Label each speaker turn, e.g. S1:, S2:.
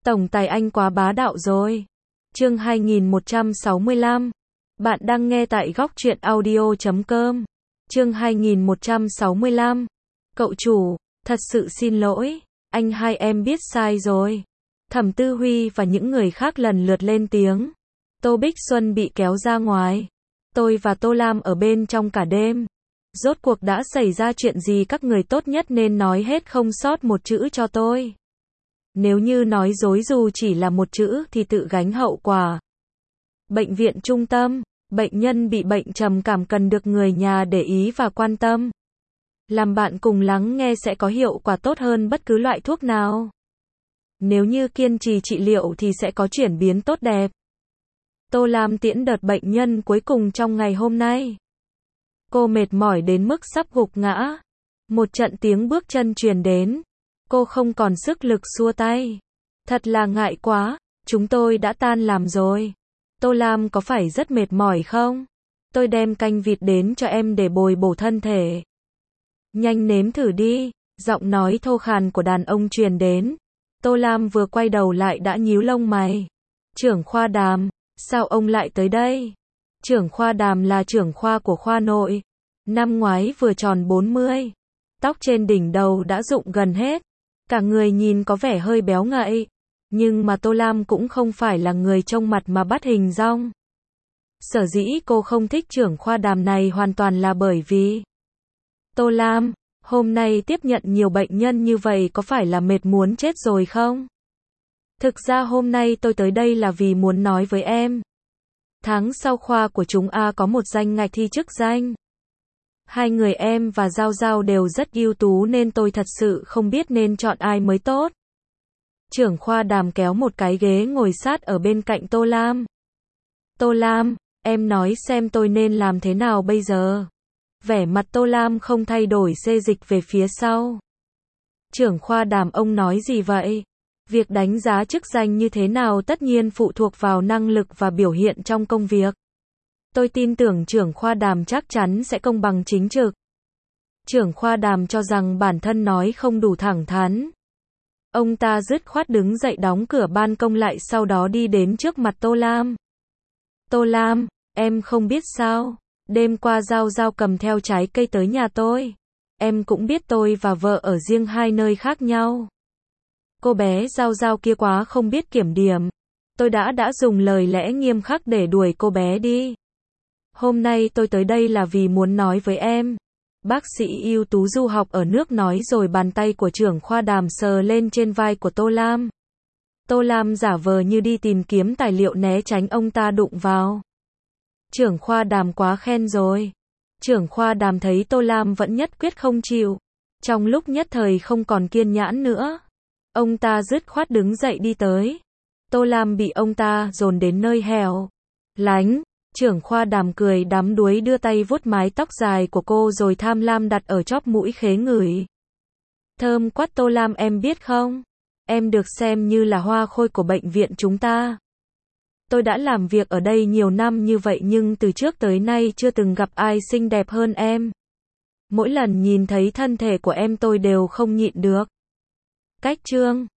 S1: Tổng tài anh quá bá đạo rồi. Chương 2165. Bạn đang nghe tại góc truyện audio.com. Chương 2165. Cậu chủ, thật sự xin lỗi, anh hai em biết sai rồi. Thẩm Tư Huy và những người khác lần lượt lên tiếng. Tô Bích Xuân bị kéo ra ngoài. Tôi và Tô Lam ở bên trong cả đêm. Rốt cuộc đã xảy ra chuyện gì, các người tốt nhất nên nói hết không sót một chữ cho tôi. Nếu như nói dối dù chỉ là một chữ thì tự gánh hậu quả. Bệnh viện trung tâm, bệnh nhân bị bệnh trầm cảm cần được người nhà để ý và quan tâm. Làm bạn cùng lắng nghe sẽ có hiệu quả tốt hơn bất cứ loại thuốc nào. Nếu như kiên trì trị liệu thì sẽ có chuyển biến tốt đẹp. Tô Lam tiễn đợt bệnh nhân cuối cùng trong ngày hôm nay. Cô mệt mỏi đến mức sắp gục ngã. Một trận tiếng bước chân truyền đến. Cô không còn sức lực xua tay. Thật là ngại quá, chúng tôi đã tan làm rồi. Tô Lam có phải rất mệt mỏi không? Tôi đem canh vịt đến cho em để bồi bổ thân thể. Nhanh nếm thử đi, giọng nói thô khàn của đàn ông truyền đến. Tô Lam vừa quay đầu lại đã nhíu lông mày. Trưởng khoa Đàm, sao ông lại tới đây? Trưởng khoa Đàm là trưởng khoa của khoa nội. Năm ngoái vừa tròn 40. Tóc trên đỉnh đầu đã rụng gần hết. Cả người nhìn có vẻ hơi béo ngậy. Nhưng mà Tô Lam cũng không phải là người trông mặt mà bắt hình dong. Sở dĩ cô không thích trưởng khoa Đàm này hoàn toàn là bởi vì Tô Lam, hôm nay tiếp nhận nhiều bệnh nhân như vậy có phải là mệt muốn chết rồi không? Thực ra hôm nay tôi tới đây là vì muốn nói với em. Tháng sau khoa của chúng A có một danh ngạch thi chức danh. Hai người em và Giao Giao đều rất ưu tú nên tôi thật sự không biết nên chọn ai mới tốt. Trưởng khoa Đàm kéo một cái ghế ngồi sát ở bên cạnh Tô Lam. Tô Lam, em nói xem tôi nên làm thế nào bây giờ? Vẻ mặt Tô Lam không thay đổi, xê dịch về phía sau. Trưởng khoa Đàm, ông nói gì vậy? Việc đánh giá chức danh như thế nào tất nhiên phụ thuộc vào năng lực và biểu hiện trong công việc. Tôi tin tưởng trưởng khoa Đàm chắc chắn sẽ công bằng chính trực. Trưởng khoa Đàm cho rằng bản thân nói không đủ thẳng thắn. Ông ta dứt khoát đứng dậy đóng cửa ban công lại, sau đó đi đến trước mặt Tô Lam. Tô Lam, em không biết sao? Đêm qua Giao Giao cầm theo trái cây tới nhà tôi. Em cũng biết tôi và vợ ở riêng hai nơi khác nhau. Cô bé Giao Giao kia quá không biết kiểm điểm. Tôi đã dùng lời lẽ nghiêm khắc để đuổi cô bé đi. Hôm nay tôi tới đây là vì muốn nói với em. Bác sĩ ưu tú du học ở nước nói rồi, bàn tay của trưởng khoa Đàm sờ lên trên vai của Tô Lam. Tô Lam giả vờ như đi tìm kiếm tài liệu né tránh ông ta đụng vào. Trưởng khoa Đàm quá khen rồi. Trưởng khoa Đàm thấy Tô Lam vẫn nhất quyết không chịu. Trong lúc nhất thời không còn kiên nhẫn nữa. Ông ta dứt khoát đứng dậy đi tới. Tô Lam bị ông ta dồn đến nơi hẻo lánh. Trưởng khoa Đàm cười đắm đuối đưa tay vuốt mái tóc dài của cô rồi tham lam đặt ở chóp mũi khế ngửi. Thơm quá Tô Lam, em biết không? Em được xem như là hoa khôi của bệnh viện chúng ta. Tôi đã làm việc ở đây nhiều năm như vậy nhưng từ trước tới nay chưa từng gặp ai xinh đẹp hơn em. Mỗi lần nhìn thấy thân thể của em tôi đều không nhịn được. Cách chương